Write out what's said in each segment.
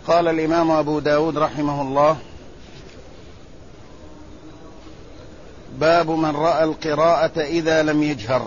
قال الإمام أبو داود رحمه الله: باب من رأى القراءة إذا لم يجهر.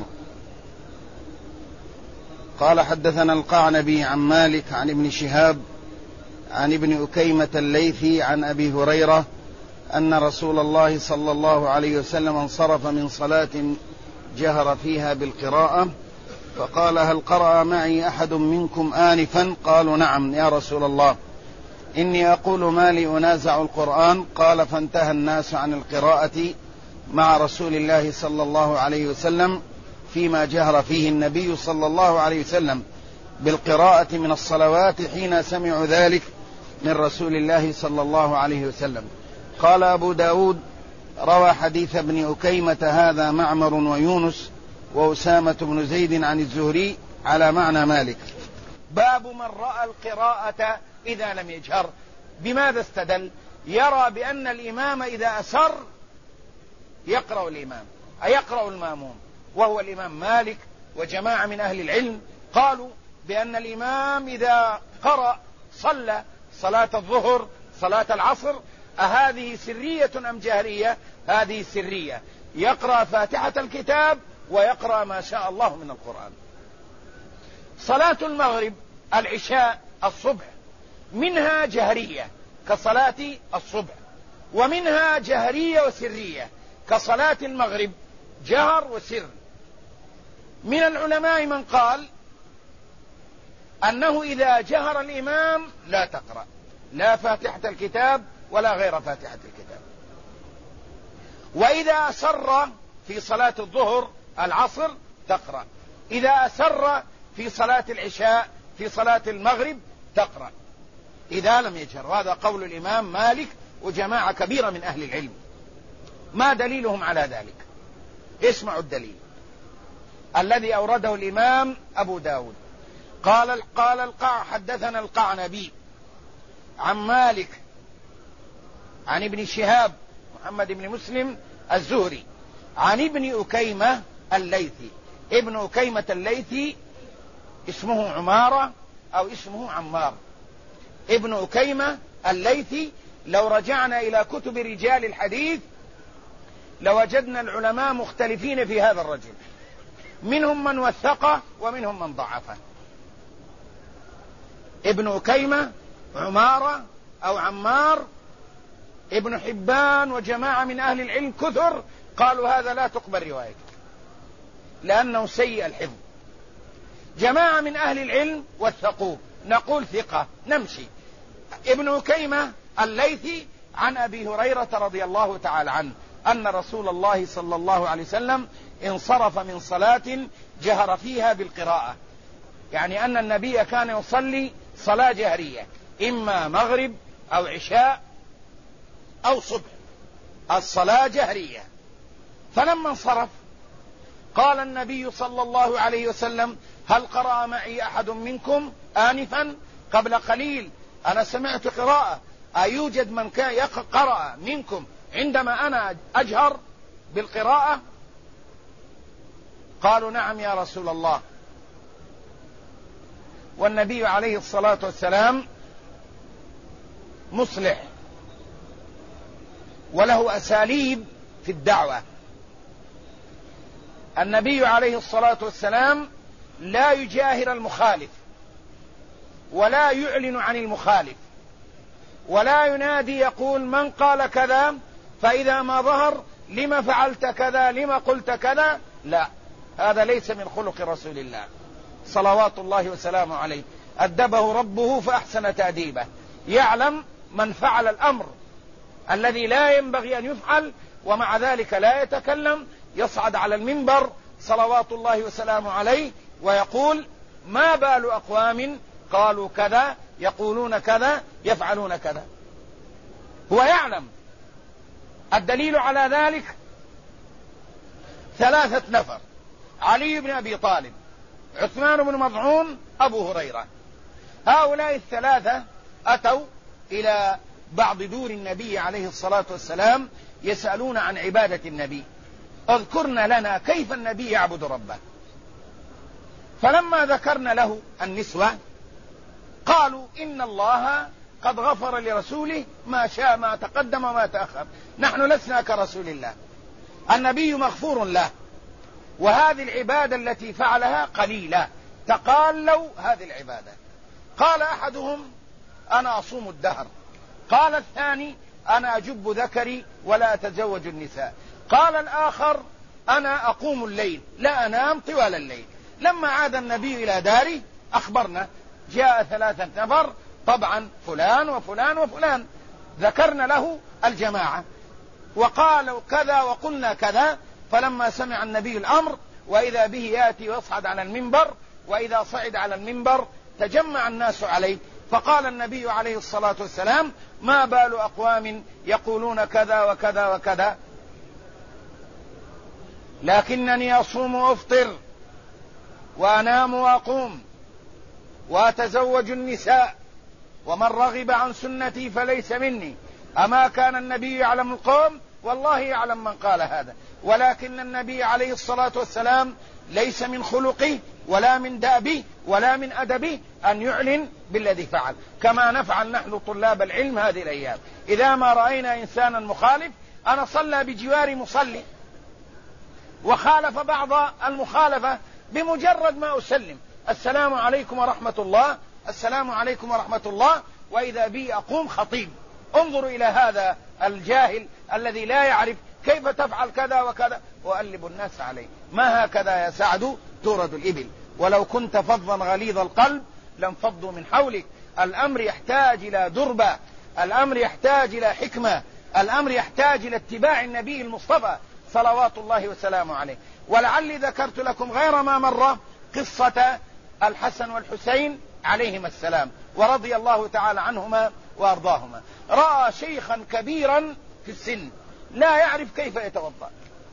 قال: حدثنا القعنبي عن مالك عن ابن شهاب عن ابن أكيمة الليثي عن أبي هريرة أن رسول الله صلى الله عليه وسلم انصرف من صلاة جهر فيها بالقراءة فقال: هل قرأ معي أحد منكم آنفا؟ قالوا: نعم يا رسول الله، إني أقول ما لي أنازع القرآن. قال: فانتهى الناس عن القراءة مع رسول الله صلى الله عليه وسلم فيما جهر فيه النبي صلى الله عليه وسلم بالقراءة من الصلوات حين سمعوا ذلك من رسول الله صلى الله عليه وسلم. قال أبو داود: روى حديث ابن أكيمة هذا معمر ويونس وأسامة بن زيد عن الزهري على معنى مالك. باب من رأى القراءة إذا لم يجهر. بماذا استدل؟ يرى بأن الإمام إذا أسر يقرأ الإمام يقرأ الماموم، وهو الإمام مالك وجماعة من أهل العلم قالوا بأن الإمام إذا قرأ صلى صلاة الظهر صلاة العصر أهذه سرية أم جهرية؟ هذه سرية، يقرأ فاتحة الكتاب ويقرأ ما شاء الله من القرآن. صلاة المغرب العشاء الصبح منها جهرية كصلاة الصبح، ومنها جهرية وسرية كصلاة المغرب جهر وسر. من العلماء من قال أنه إذا جهر الإمام لا تقرأ لا فاتحة الكتاب ولا غير فاتحة الكتاب، وإذا أسر في صلاة الظهر العصر تقرأ، إذا أسر في صلاة العشاء في صلاة المغرب تقرأ إذا لم يجهر. وهذا قول الإمام مالك وجماعة كبيرة من أهل العلم. ما دليلهم على ذلك؟ اسمعوا الدليل الذي أورده الإمام أبو داود. قال حدثنا القعنبي عن مالك عن ابن شهاب محمد بن مسلم الزهري عن ابن أكيمة الليثي. ابن أكيمة الليثي اسمه عمارة أو اسمه عمار. ابن أكيمة الليثي لو رجعنا إلى كتب رجال الحديث لوجدنا العلماء مختلفين في هذا الرجل، منهم من وثقه ومنهم من ضعفه. ابن أكيمة عمارة أو عمار، ابن حبان وجماعة من أهل العلم كثر قالوا هذا لا تقبل روايته لأنه سيء الحفظ. جماعة من أهل العلم وثقوه، نقول ثقة نمشي. ابن أكيمة الليثي عن أبي هريرة رضي الله تعالى عنه أن رسول الله صلى الله عليه وسلم انصرف من صلاة جهر فيها بالقراءة، يعني أن النبي كان يصلي صلاة جهرية إما مغرب أو عشاء أو صبح، الصلاة جهرية. فلما انصرف قال النبي صلى الله عليه وسلم: هل قرأ معي أحد منكم آنفا؟ قبل قليل أنا سمعت قراءة، أيوجد من كان قرأ منكم عندما أنا أجهر بالقراءة؟ قالوا: نعم يا رسول الله. والنبي عليه الصلاة والسلام مصلح وله أساليب في الدعوة. النبي عليه الصلاة والسلام لا يجاهر المخالف ولا يعلن عن المخالف ولا ينادي يقول من قال كذا فإذا ما ظهر لما فعلت كذا لما قلت كذا، لا، هذا ليس من خلق رسول الله صلوات الله وسلامه عليه. أدبه ربه فأحسن تأديبه، يعلم من فعل الأمر الذي لا ينبغي أن يفعل ومع ذلك لا يتكلم، يصعد على المنبر صلوات الله وسلامه عليه ويقول: ما بال أقوام قالوا كذا يقولون كذا يفعلون كذا. هو يعلم. الدليل على ذلك 3 نفر: علي بن أبي طالب، عثمان بن مظعون، أبو هريرة. هؤلاء ال3 أتوا إلى بعض دور النبي عليه الصلاة والسلام يسألون عن عبادة النبي: اذكرنا لنا كيف النبي يعبد ربه. فلما ذكرنا له النسوة قالوا: إن الله قد غفر لرسوله ما شاء، ما تقدم وما تأخر. نحن لسنا كرسول الله، النبي مغفور له، وهذه العبادة التي فعلها قليلة، تقالوا هذه العبادة. قال أحدهم أنا أصوم الدهر، قال الثاني أنا أجب ذكري ولا أتزوج النساء، قال الآخر أنا أقوم الليل لا أنام طوال الليل. لما عاد النبي إلى داره أخبرنا، جاء 3 نفر، طبعا فلان وفلان وفلان، ذكرنا له الجماعة وقالوا كذا وقلنا كذا. فلما سمع النبي الأمر وإذا به يأتي ويصعد على المنبر، وإذا صعد على المنبر تجمع الناس عليه، فقال النبي عليه الصلاة والسلام ما بال أقوام يقولون كذا وكذا وكذا، لكنني أصوم وأفطر وأنام وأقوم وأتزوج النساء، ومن رغب عن سنتي فليس مني. أما كان النبي يعلم القوم؟ والله يعلم من قال هذا، ولكن النبي عليه الصلاة والسلام ليس من خلقه ولا من دأبه ولا من أدبه أن يعلن بالذي فعل، كما نفعل نحن طلاب العلم هذه الأيام. إذا ما رأينا إنسانا مخالف، أنا صلى بجوار مصلي وخالف بعض المخالفة، بمجرد ما أسلم السلام عليكم ورحمة الله، السلام عليكم ورحمة الله، وإذا بي أقوم خطيب. انظروا إلى هذا الجاهل الذي لا يعرف كيف تفعل كذا وكذا، وألب الناس عليه. ما هكذا يا سعد تورد الإبل، ولو كنت فظا غليظ القلب لانفضوا من حولك. الأمر يحتاج إلى دربة، الأمر يحتاج إلى حكمة، الأمر يحتاج إلى اتباع النبي المصطفى صلوات الله وسلامه عليه. ولعلي ذكرت لكم غير ما مرة قصة الحسن والحسين عليهما السلام ورضي الله تعالى عنهما وأرضاهما. رأى شيخا كبيرا في السن لا يعرف كيف يتوضأ،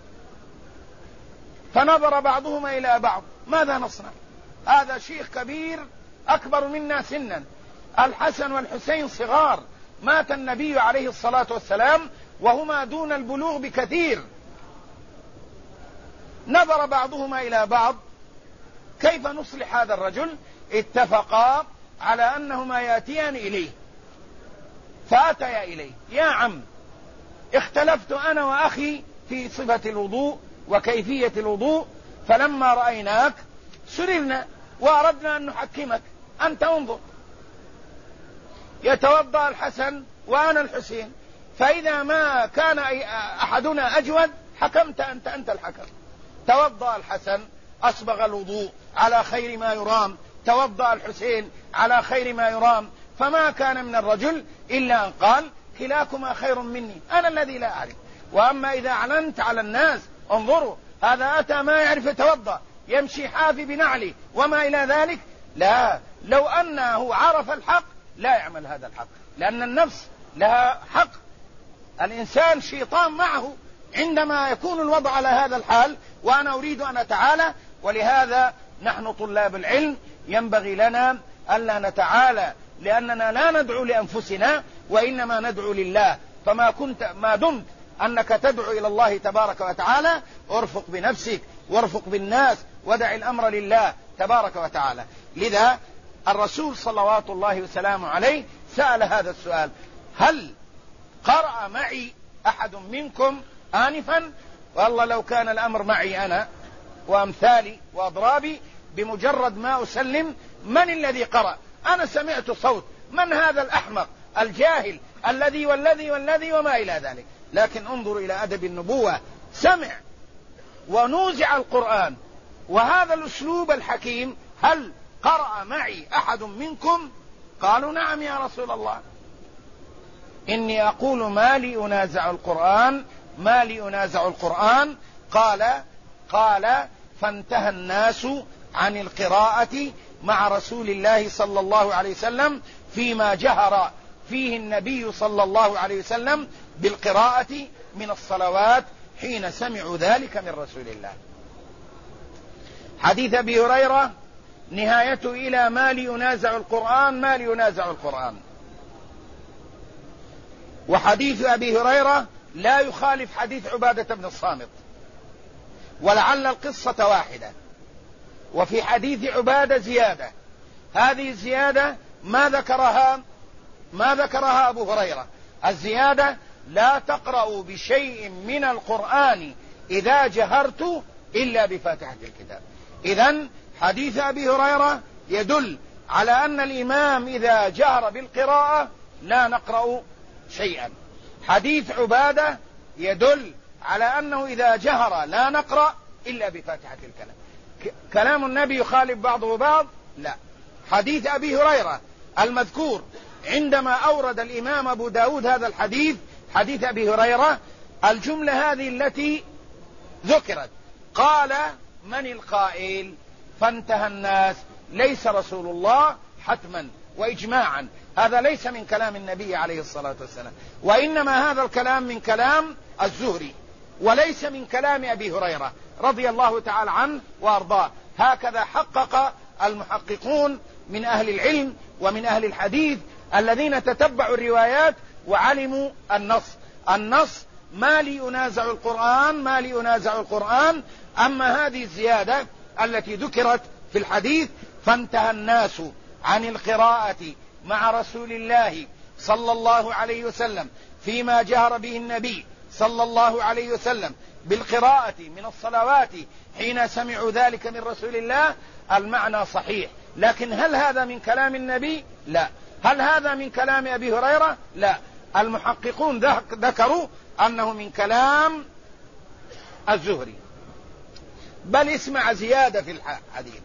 فنظر بعضهما إلى بعض ماذا نصنع؟ هذا شيخ كبير أكبر منا سنا، الحسن والحسين صغار، مات النبي عليه الصلاة والسلام وهما دون البلوغ بكثير. نظر بعضهما إلى بعض كيف نصلح هذا الرجل؟ اتفقا على أنهما يأتيان إليه، فأتيا إليه يا عم اختلفت أنا وأخي في صفة الوضوء وكيفية الوضوء، فلما رأيناك سررنا وأردنا أن نحكمك، أنت انظر يتوضأ الحسن وأنا الحسين، فإذا ما كان أحدنا أجود حكمت أنت الحكم. توضأ الحسن أسبغ الوضوء على خير ما يرام، توضأ الحسين على خير ما يرام، فما كان من الرجل إلا أن قال كلاكما خير مني، أنا الذي لا أعرف. وأما إذا أعلنت على الناس انظروا هذا أتى ما يعرف يتوضأ، يمشي حافي بنعلي وما إلى ذلك، لا، لو أنه عرف الحق لا يعمل هذا الحق، لأن النفس لها حق، الإنسان شيطان معه عندما يكون الوضع على هذا الحال. وأنا أريد أن أتعالى، ولهذا نحن طلاب العلم ينبغي لنا ألا نتعالى، لأننا لا ندعو لأنفسنا وإنما ندعو لله. ما دمت أنك تدعو إلى الله تبارك وتعالى ارفق بنفسك وارفق بالناس ودع الأمر لله تبارك وتعالى. لذا الرسول صلوات الله وسلامه عليه سأل هذا السؤال: هل قرأ معي أحد منكم آنفا؟ والله لو كان الأمر معي أنا وأمثالي وأضرابي بمجرد ما أسلم من الذي قرأ؟ أنا سمعت صوت، من هذا الأحمق الجاهل الذي والذي والذي وما إلى ذلك. لكن انظروا إلى أدب النبوة، سمع ونوزع القرآن، وهذا الأسلوب الحكيم: هل قرأ معي أحد منكم؟ قالوا نعم يا رسول الله. إني أقول ما لي أنازع القرآن، ما لي أنازع القرآن. قال فانتهى الناس عن القراءة مع رسول الله صلى الله عليه وسلم فيما جهر فيه النبي صلى الله عليه وسلم بالقراءة من الصلوات حين سمعوا ذلك من رسول الله. حديث أبي هريرة نهايته إلى ما لي ينازع القرآن، ما لي ينازع القرآن. وحديث أبي هريرة لا يخالف حديث عبادة بن الصامت، ولعل القصة واحدة. وفي حديث عبادة زيادة، هذه الزيادة ما ما ذكرها أبو هريرة، الزيادة لا تقرأوا بشيء من القرآن إذا جهرت إلا بفاتحة الكتاب. إذن حديث أبي هريرة يدل على أن الإمام إذا جهر بالقراءة لا نقرأ شيئا. حديث عبادة يدل على أنه إذا جهر لا نقرأ إلا بفاتحة الكلام. كلام النبي يخالف بعضه بعض؟ لا. حديث أبي هريرة المذكور عندما أورد الإمام أبو داود هذا الحديث، حديث أبي هريرة، الجملة هذه التي ذكرت قال من القائل؟ فانتهى الناس، ليس رسول الله حتما وإجماعا. هذا ليس من كلام النبي عليه الصلاة والسلام، وإنما هذا الكلام من كلام الزهري وليس من كلام أبي هريرة رضي الله تعالى عنه وأرضاه. هكذا حقق المحققون من أهل العلم ومن أهل الحديث الذين تتبعوا الروايات وعلموا النص ما لي ينازع القرآن. أما هذه الزيادة التي ذكرت في الحديث فانتهى الناس عن القراءة مع رسول الله صلى الله عليه وسلم فيما جهر به النبي صلى الله عليه وسلم بالقراءة من الصلوات حين سمعوا ذلك من رسول الله، المعنى صحيح، لكن هل هذا من كلام النبي؟ لا. هل هذا من كلام أبي هريرة؟ لا. المحققون ذكروا أنه من كلام الزهري. بل اسمع زيادة في الحديث،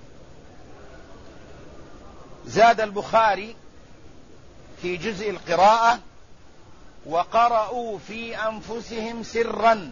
زاد البخاري في جزء القراءة وقرأوا في أنفسهم سرا.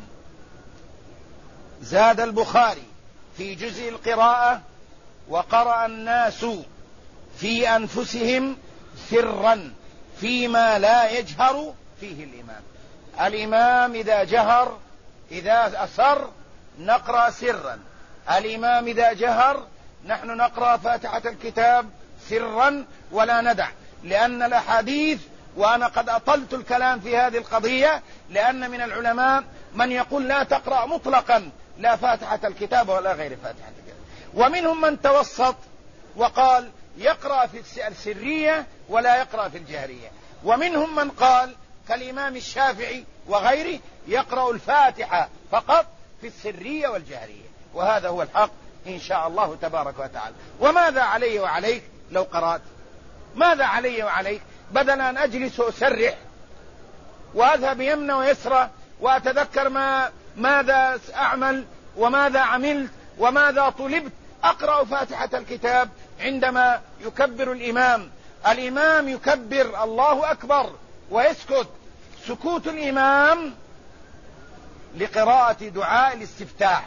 زاد البخاري في جزء القراءة وقرأ الناس في أنفسهم سرا فيما لا يجهر فيه الإمام. الإمام إذا جهر، إذا أسر نقرأ سرا. الإمام إذا جهر نحن نقرأ فاتحة الكتاب سرا ولا ندع، لأن الأحاديث، وأنا قد أطلت الكلام في هذه القضية، لأن من العلماء من يقول لا تقرأ مطلقا لا فاتحة الكتاب ولا غير فاتحة الكتاب، ومنهم من توسط وقال يقرأ في السرية ولا يقرأ في الجهرية، ومنهم من قال كالإمام الشافعي وغيره يقرأ الفاتحة فقط في السرية والجهرية، وهذا هو الحق إن شاء الله تبارك وتعالى. وماذا علي وعليك لو قرأت؟ ماذا علي وعليك؟ بدل أن أجلس وأسرح وأذهب يمنى ويسرى وأتذكر ماذا أعمل وماذا عملت وماذا طلبت، أقرأ فاتحة الكتاب عندما يكبر الإمام يكبر الله أكبر ويسكت. سكوت الإمام لقراءة دعاء الاستفتاح،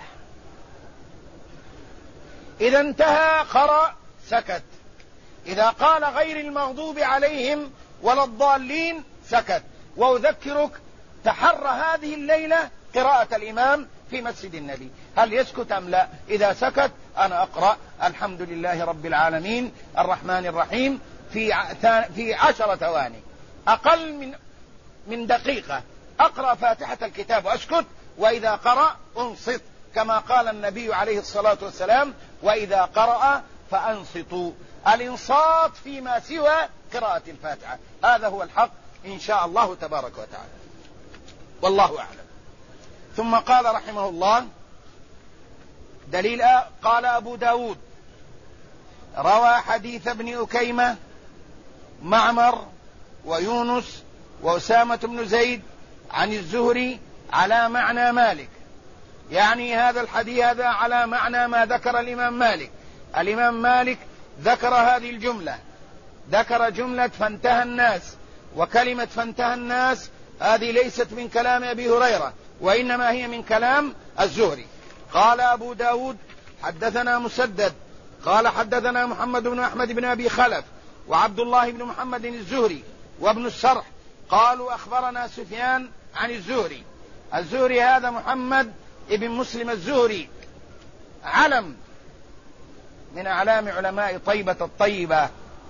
إذا انتهى قرأ سكت، إذا قال غير المغضوب عليهم ولا الضالين سكت. وأذكرك تحرى هذه الليلة قراءة الإمام في مسجد النبي، هل يسكت أم لا؟ إذا سكت أنا أقرأ الحمد لله رب العالمين الرحمن الرحيم في 10 ثواني، أقل من دقيقة أقرأ فاتحة الكتاب وأسكت، وإذا قرأ أنصت كما قال النبي عليه الصلاة والسلام وإذا قرأ فأنصتوا. الإنصات فيما سوى قراءة الفاتحة، هذا هو الحق إن شاء الله تبارك وتعالى، والله أعلم. ثم قال رحمه الله دليل، قال أبو داود روى حديث ابن أكيمة معمر ويونس وأسامة بن زيد عن الزهري على معنى مالك، يعني هذا الحديث هذا على معنى ما ذكر الإمام مالك. الإمام مالك ذكر هذه الجملة، ذكر جملة فانتهى الناس، وكلمة فانتهى الناس هذه ليست من كلام أبي هريرة وإنما هي من كلام الزهري. قال أبو داود حدثنا مسدد قال حدثنا محمد بن أحمد بن أبي خلف وعبد الله بن محمد الزهري وابن السرح قالوا أخبرنا سفيان عن الزهري. الزهري هذا محمد ابن مسلم الزهري، علم من أعلام علماء طيبة الطيبة،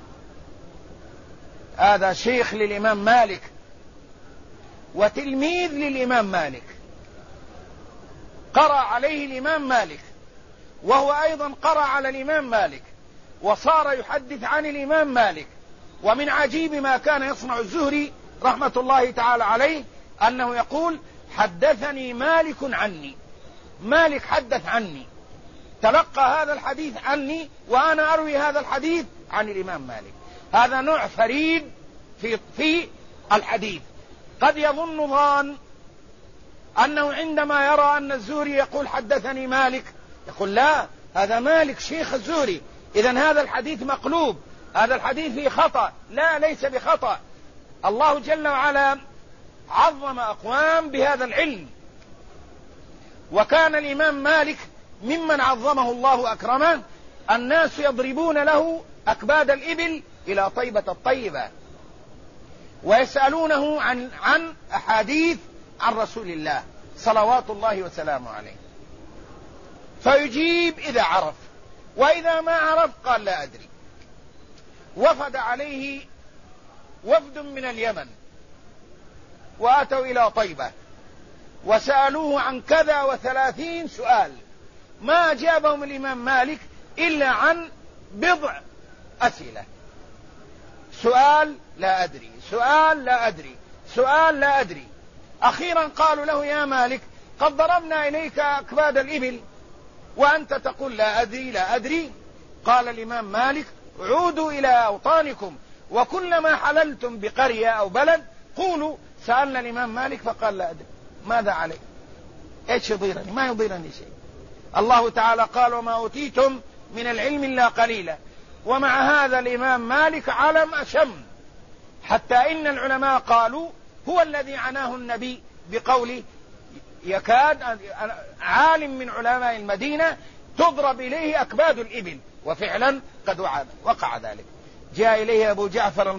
هذا شيخ للإمام مالك وتلميذ للإمام مالك، قرأ عليه الإمام مالك وهو أيضا قرأ على الإمام مالك وصار يحدث عن الإمام مالك، ومن عجيب ما كان يصنع الزهري رحمة الله تعالى عليه أنه يقول: حدثني مالك عني. مالك حدث عني، تلقى هذا الحديث عني، وأنا أروي هذا الحديث عن الإمام مالك. هذا نوع فريد في الحديث. قد يظن ظان أنه عندما يرى أن الزهري يقول حدثني مالك يقول: لا، هذا مالك شيخ الزهري، إذن هذا الحديث مقلوب، هذا الحديث فيه خطأ. لا، ليس بخطأ. الله جل وعلا عظم أقوام بهذا العلم، وكان الإمام مالك ممن عظمه الله أكرمه. الناس يضربون له أكباد الإبل إلى طيبة الطيبة، ويسألونه عن أحاديث عن رسول الله صلوات الله وسلامه عليه، فيجيب إذا عرف، وإذا ما عرف قال: لا أدري. وفد عليه وفد من اليمن وأتوا إلى طيبة وسألوه عن كذا 30 سؤال، ما أجابهم الإمام مالك إلا عن بضع أسئلة: سؤال لا أدري، سؤال لا أدري، سؤال لا أدري. أخيرا قالوا له: يا مالك، قد ضربنا إليك أكباد الإبل وأنت تقول لا أدري لا أدري. قال الإمام مالك: عودوا إلى أوطانكم، وكلما حللتم بقرية أو بلد قولوا سألنا الإمام مالك فقال لا أدري. ماذا علي؟ إيش يضيرني؟ ما يضيرني شيء. الله تعالى قال: وما أوتيتم من العلم إلا قليلا. ومع هذا الإمام مالك علم أشم، حتى إن العلماء قالوا هو الذي عناه النبي بقوله: يكاد عالم من علماء المدينة تضرب إليه أكباد الإبل. وفعلا قد وقع ذلك. جاء إليه أبو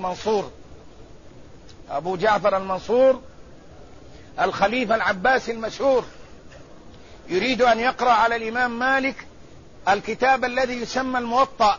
جعفر المنصور الخليفة العباسي المشهور، يريد أن يقرأ على الإمام مالك الكتاب الذي يسمى الموطأ،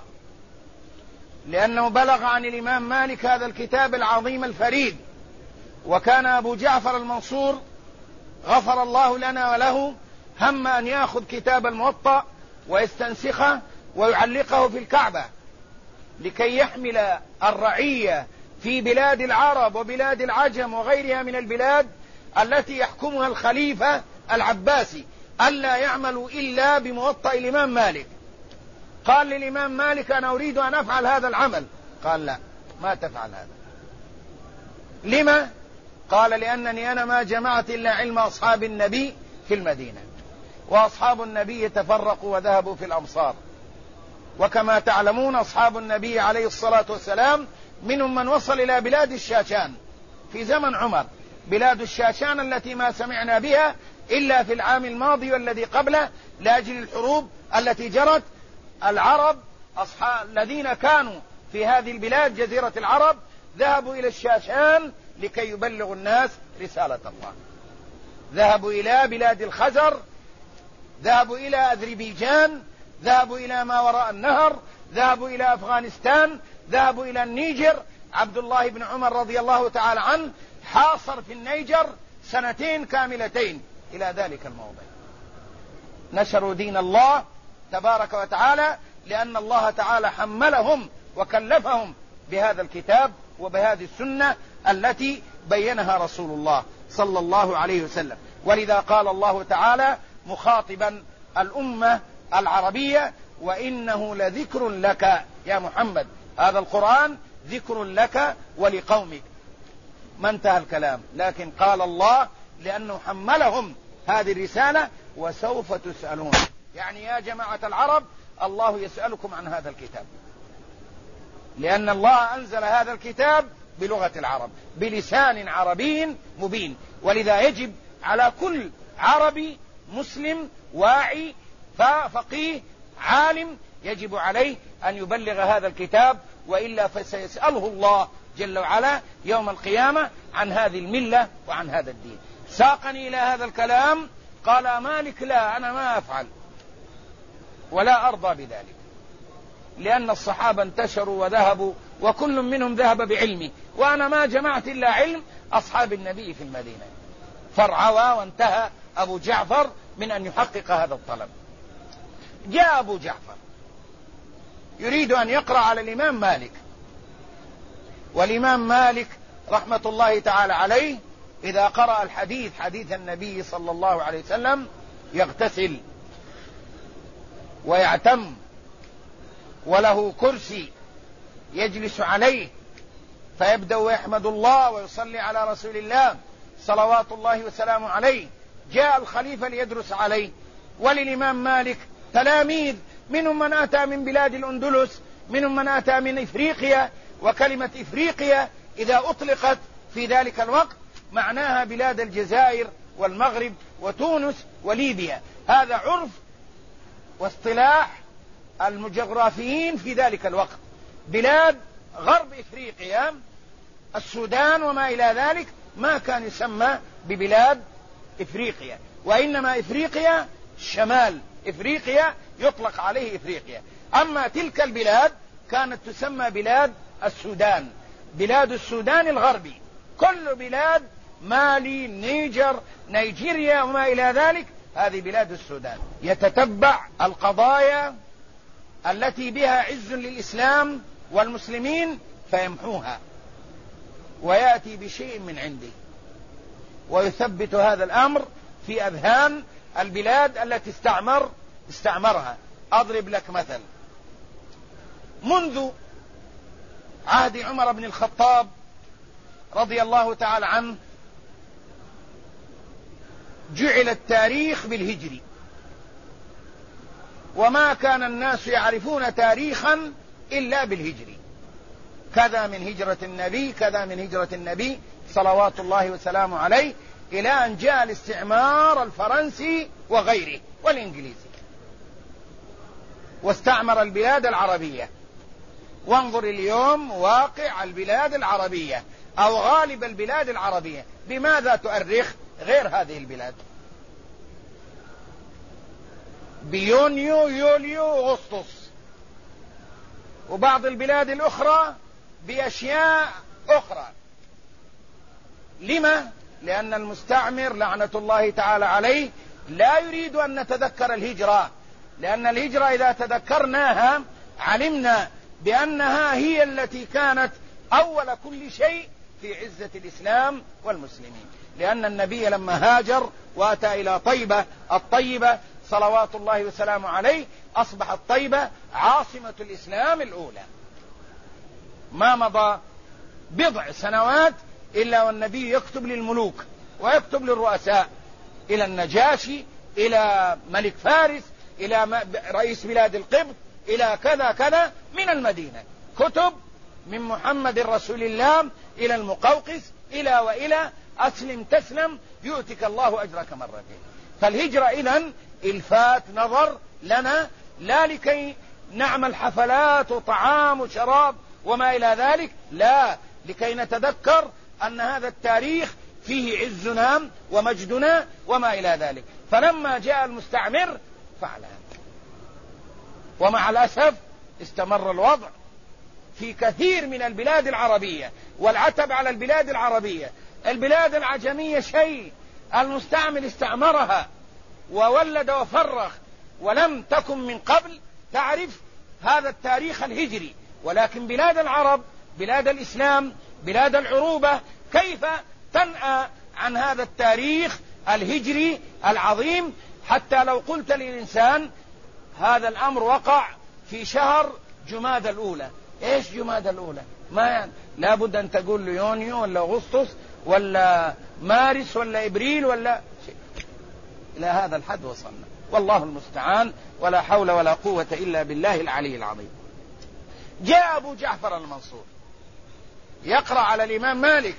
لأنه بلغ عن الإمام مالك هذا الكتاب العظيم الفريد. وكان أبو جعفر المنصور غفر الله لنا وله هم أن يأخذ كتاب الموطأ ويستنسخه ويعلقه في الكعبة لكي يحمل الرعية في بلاد العرب وبلاد العجم وغيرها من البلاد التي يحكمها الخليفة العباسي ألا يعملوا إلا بموطأ الإمام مالك. قال للإمام مالك: أنا أريد أن أفعل هذا العمل. قال: لا، ما تفعل هذا. لما؟ قال: لأنني أنا ما جمعت إلا علم أصحاب النبي في المدينة، وأصحاب النبي تفرقوا وذهبوا في الأمصار. وكما تعلمون أصحاب النبي عليه الصلاة والسلام منهم من وصل إلى بلاد الشاشان في زمن عمر، بلاد الشاشان التي ما سمعنا بها إلا في العام الماضي والذي قبله لأجل الحروب التي جرت. العرب الذين كانوا في هذه البلاد جزيرة العرب ذهبوا إلى الشاشان لكي يبلغوا الناس رسالة الله. ذهبوا إلى بلاد الخزر، ذهبوا إلى أذربيجان، ذهبوا إلى ما وراء النهر، ذهبوا إلى أفغانستان، ذهبوا إلى النيجر. عبد الله بن عمر رضي الله تعالى عنه حاصر في النيجر 2 كاملتين إلى ذلك الموضع. نشروا دين الله تبارك وتعالى، لأن الله تعالى حملهم وكلفهم بهذا الكتاب وبهذه السنة التي بينها رسول الله صلى الله عليه وسلم. ولذا قال الله تعالى مخاطبا الأمة العربية: وإنه لذكر لك يا محمد، هذا القرآن ذكر لك ولقومك. ما انتهى الكلام، لكن قال الله لأنه حملهم هذه الرسالة: وسوف تسألون. يعني يا جماعة العرب الله يسألكم عن هذا الكتاب، لأن الله أنزل هذا الكتاب بلغة العرب بلسان عربي مبين. ولذا يجب على كل عربي مسلم واعي فقيه عالم يجب عليه أن يبلغ هذا الكتاب، وإلا فسيسأله الله جل وعلا يوم القيامة عن هذه الملة وعن هذا الدين. ساقني إلى هذا الكلام. قال مالك: لا، أنا ما أفعل ولا أرضى بذلك، لأن الصحابة انتشروا وذهبوا وكل منهم ذهب بعلمه، وأنا ما جمعت إلا علم أصحاب النبي في المدينة. فرعوا وانتهى أبو جعفر من أن يحقق هذا الطلب. جاء أبو جعفر يريد أن يقرأ على الإمام مالك، والإمام مالك رحمة الله تعالى عليه إذا قرأ الحديث حديث النبي صلى الله عليه وسلم يغتسل ويعتم، وله كرسي يجلس عليه فيبدأ ويحمد الله ويصلي على رسول الله صلوات الله وسلامه عليه. جاء الخليفة ليدرس عليه، وللإمام مالك تلاميذ، منهم من أتى من بلاد الأندلس، منهم من أتى من إفريقيا، وكلمة إفريقيا إذا أطلقت في ذلك الوقت معناها بلاد الجزائر والمغرب وتونس وليبيا. هذا عرف واصطلاح المجغرافيين في ذلك الوقت. بلاد غرب إفريقيا السودان وما إلى ذلك ما كان يسمى ببلاد إفريقيا، وإنما إفريقيا شمال إفريقيا يطلق عليه إفريقيا. أما تلك البلاد كانت تسمى بلاد السودان، بلاد السودان الغربي، كل بلاد مالي، نيجر، نيجيريا وما إلى ذلك، هذه بلاد السودان. يتتبع القضايا التي بها عز للإسلام والمسلمين فيمحوها، ويأتي بشيء من عنده ويثبت هذا الأمر في أذهان البلاد التي استعمرها. أضرب لك مثل. منذ عهد عمر بن الخطاب رضي الله تعالى عنه جعل التاريخ بالهجري، وما كان الناس يعرفون تاريخا إلا بالهجري، كذا من هجرة النبي، كذا من هجرة النبي صلوات الله وسلامه عليه، إلى أن جاء الاستعمار الفرنسي وغيره والإنجليزي واستعمر البلاد العربية. وانظر اليوم واقع البلاد العربية أو غالب البلاد العربية بماذا تؤرخ غير هذه البلاد؟ بيونيو، يوليو، أغسطس. وبعض البلاد الأخرى بأشياء أخرى. لما؟ لأن المستعمر لعنة الله تعالى عليه لا يريد أن نتذكر الهجرة، لأن الهجرة إذا تذكرناها علمنا بأنها هي التي كانت أول كل شيء في عزة الإسلام والمسلمين. لأن النبي لما هاجر وأتى إلى طيبة الطيبة صلوات الله وسلامه عليه أصبحت طيبة عاصمة الإسلام الأولى. ما مضى بضع سنوات إلا والنبي يكتب للملوك ويكتب للرؤساء، إلى النجاشي، إلى ملك فارس، إلى رئيس بلاد القبط، إلى كذا كذا من المدينة، كتب من محمد رسول الله إلى المقوقس إلى وإلى أسلم تسلم يؤتك الله أجرك مرتين. فالهجرة إذن الفات نظر لنا، لا لكي نعمل حفلات وطعام وشراب وما إلى ذلك، لا، لكي نتذكر أن هذا التاريخ فيه عزنا ومجدنا وما إلى ذلك. فلما جاء المستعمر فعل هذا، ومع الأسف استمر الوضع في كثير من البلاد العربية، والعتب على البلاد العربية. البلاد العجمية شيء، المستعمر استعمرها وولد وفرخ، ولم تكن من قبل تعرف هذا التاريخ الهجري. ولكن بلاد العرب، بلاد الإسلام، بلاد العروبة، كيف تنأى عن هذا التاريخ الهجري العظيم؟ حتى لو قلت للإنسان هذا الأمر وقع في شهر جمادى الأولى، إيش جمادى الأولى؟ ما يعني لابد أن تقول له يونيو ولا أغسطس ولا مارس ولا إبريل ولا شيء. إلى هذا الحد وصلنا، والله المستعان، ولا حول ولا قوة إلا بالله العلي العظيم. جاء أبو جعفر المنصور يقرأ على الإمام مالك،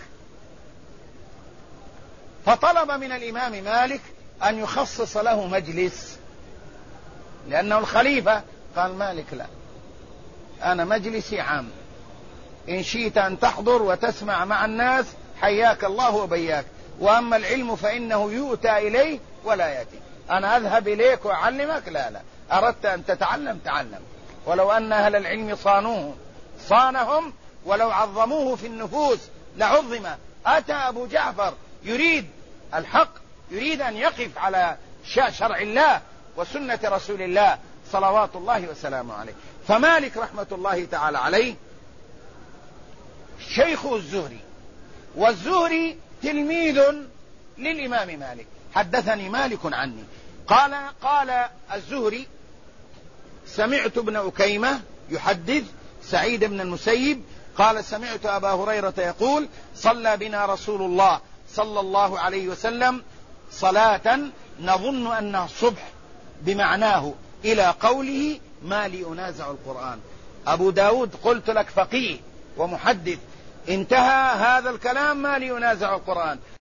فطلب من الإمام مالك أن يخصص له مجلس، لأنه الخليفة. قال مالك لا، أنا مجلسي عام، إن شئت أن تحضر وتسمع مع الناس حياك الله وبياك، وأما العلم فإنه يؤتى إليه ولا يأتي. أنا أذهب إليك وأعلمك؟ لا لا، أردت أن تتعلم تعلم، ولو أن أهل العلم صانوه صانهم، ولو عظموه في النفوس لعظم. أتى أبو جعفر يريد الحق، يريد أن يقف على شرع الله وسنة رسول الله صلوات الله وسلامه عليه. فمالك رحمة الله تعالى عليه شيخه الزهري، والزهري تلميذ للإمام مالك. حدثني مالك عني قال الزهري: سمعت ابن أكيمة يحدث سعيد بن المسيب قال: سمعت أبا هريرة يقول: صلى بنا رسول الله صلى الله عليه وسلم صلاة نظن أنها الصبح، بمعناه إلى قوله: ما لي أنازع القرآن. أبو داود قلت لك فقيه ومحدث، انتهى هذا الكلام: ما لي أنازع القرآن.